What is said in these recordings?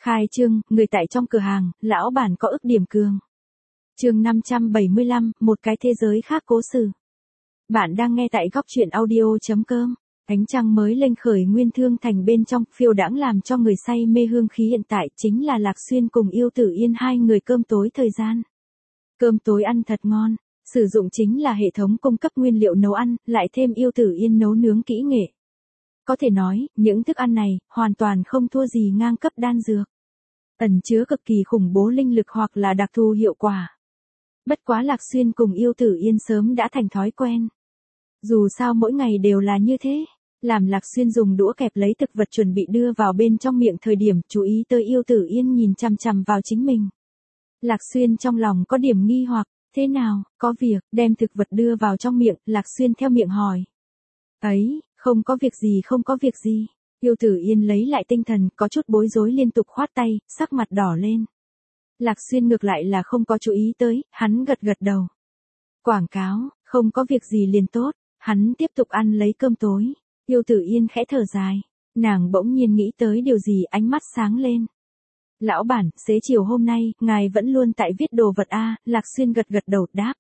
Khai trương, người tại trong cửa hàng, lão bản có ức điểm cường. Chương 575, một cái thế giới khác cố sự. Bạn đang nghe tại góc truyện audio.com. Ánh trăng mới lên khởi nguyên thương thành bên trong, phiêu đãng làm cho người say mê hương khí hiện tại chính là Lạc Xuyên cùng Yêu Tử Yên hai người cơm tối thời gian. Cơm tối ăn thật ngon, sử dụng chính là hệ thống cung cấp nguyên liệu nấu ăn, lại thêm Yêu Tử Yên nấu nướng kỹ nghệ. Có thể nói, những thức ăn này, hoàn toàn không thua gì ngang cấp đan dược. Ẩn chứa cực kỳ khủng bố linh lực hoặc là đặc thù hiệu quả. Bất quá Lạc Xuyên cùng Yêu Tử Yên sớm đã thành thói quen. Dù sao mỗi ngày đều là như thế, làm Lạc Xuyên dùng đũa kẹp lấy thực vật chuẩn bị đưa vào bên trong miệng thời điểm chú ý tới Yêu Tử Yên nhìn chằm chằm vào chính mình. Lạc Xuyên trong lòng có điểm nghi hoặc, thế nào, có việc, đem thực vật đưa vào trong miệng, Lạc Xuyên theo miệng hỏi. Ấy, không có việc gì không có việc gì. Yêu Tử Yên lấy lại tinh thần, có chút bối rối liên tục khoát tay, sắc mặt đỏ lên. Lạc Xuyên ngược lại là không có chú ý tới, hắn gật gật đầu. Quảng cáo, không có việc gì liền tốt, hắn tiếp tục ăn lấy cơm tối. Yêu Tử Yên khẽ thở dài, nàng bỗng nhiên nghĩ tới điều gì ánh mắt sáng lên. Lão bản, xế chiều hôm nay, ngài vẫn luôn tại viết đồ vật a. Lạc Xuyên gật gật đầu đáp.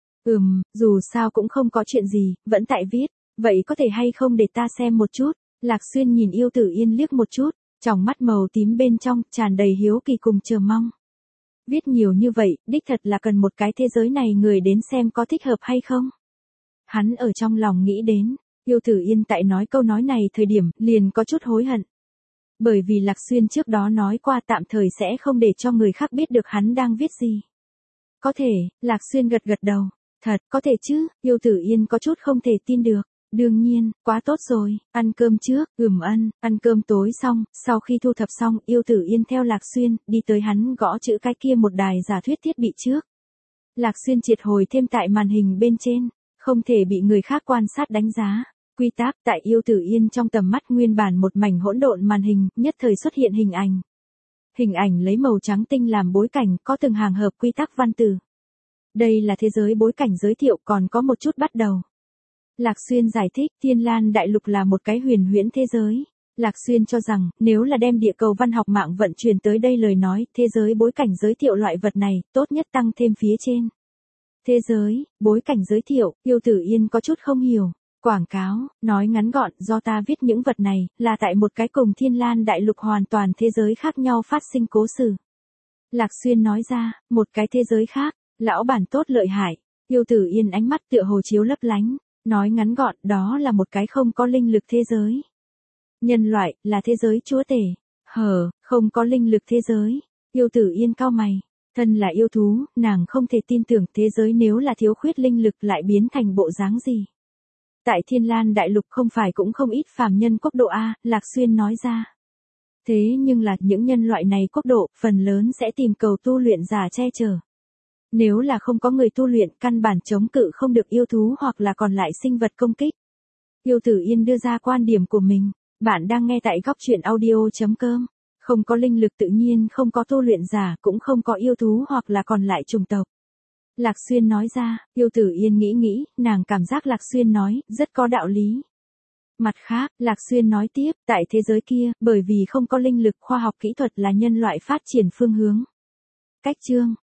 Dù sao cũng không có chuyện gì, vẫn tại viết, vậy có thể hay không để ta xem một chút. Lạc Xuyên nhìn Yêu Tử Yên liếc một chút, trong mắt màu tím bên trong, tràn đầy hiếu kỳ cùng chờ mong. Viết nhiều như vậy, đích thật là cần một cái thế giới này người đến xem có thích hợp hay không. Hắn ở trong lòng nghĩ đến, Yêu Tử Yên tại nói câu nói này thời điểm, liền có chút hối hận. Bởi vì Lạc Xuyên trước đó nói qua tạm thời sẽ không để cho người khác biết được hắn đang viết gì. Có thể, Lạc Xuyên gật gật đầu, thật, có thể chứ, Yêu Tử Yên có chút không thể tin được. Đương nhiên, quá tốt rồi, ăn cơm trước, ăn cơm tối xong, sau khi thu thập xong, Yêu Tử Yên theo Lạc Xuyên, đi tới hắn gõ chữ cái kia một đài giả thuyết thiết bị trước. Lạc Xuyên triệt hồi thêm tại màn hình bên trên, không thể bị người khác quan sát đánh giá. Quy tắc tại Yêu Tử Yên trong tầm mắt nguyên bản một mảnh hỗn độn màn hình, nhất thời xuất hiện hình ảnh. Hình ảnh lấy màu trắng tinh làm bối cảnh, có từng hàng hợp quy tắc văn từ. Đây là thế giới bối cảnh giới thiệu còn có một chút bắt đầu. Lạc Xuyên giải thích, Thiên Lan Đại Lục là một cái huyền huyễn thế giới. Lạc Xuyên cho rằng, nếu là đem địa cầu văn học mạng vận chuyển tới đây lời nói, thế giới bối cảnh giới thiệu loại vật này, tốt nhất tăng thêm phía trên. Thế giới, bối cảnh giới thiệu, Yêu Tử Yên có chút không hiểu. Quảng cáo, nói ngắn gọn, do ta viết những vật này, là tại một cái cùng Thiên Lan Đại Lục hoàn toàn thế giới khác nhau phát sinh cố sự. Lạc Xuyên nói ra, một cái thế giới khác, lão bản tốt lợi hại. Yêu Tử Yên ánh mắt tựa hồ chiếu lấp lánh. Nói ngắn gọn, đó là một cái không có linh lực thế giới. Nhân loại, là thế giới chúa tể. Không có linh lực thế giới. Yêu Tử Yên cau mày. Thân là yêu thú, nàng không thể tin tưởng thế giới nếu là thiếu khuyết linh lực lại biến thành bộ dáng gì. Tại Thiên Lan Đại Lục không phải cũng không ít phàm nhân quốc độ A, Lạc Xuyên nói ra. Thế nhưng là những nhân loại này quốc độ, phần lớn sẽ tìm cầu tu luyện giả che chở. Nếu là không có người tu luyện, căn bản chống cự không được yêu thú hoặc là còn lại sinh vật công kích. Yêu Tử Yên đưa ra quan điểm của mình. Bạn đang nghe tại góc truyện audio.com. Không có linh lực tự nhiên không có tu luyện giả, cũng không có yêu thú hoặc là còn lại chủng tộc. Lạc Xuyên nói ra, Yêu Tử Yên nghĩ, nàng cảm giác Lạc Xuyên nói, rất có đạo lý. Mặt khác, Lạc Xuyên nói tiếp, tại thế giới kia, bởi vì không có linh lực khoa học kỹ thuật là nhân loại phát triển phương hướng. Cách chương.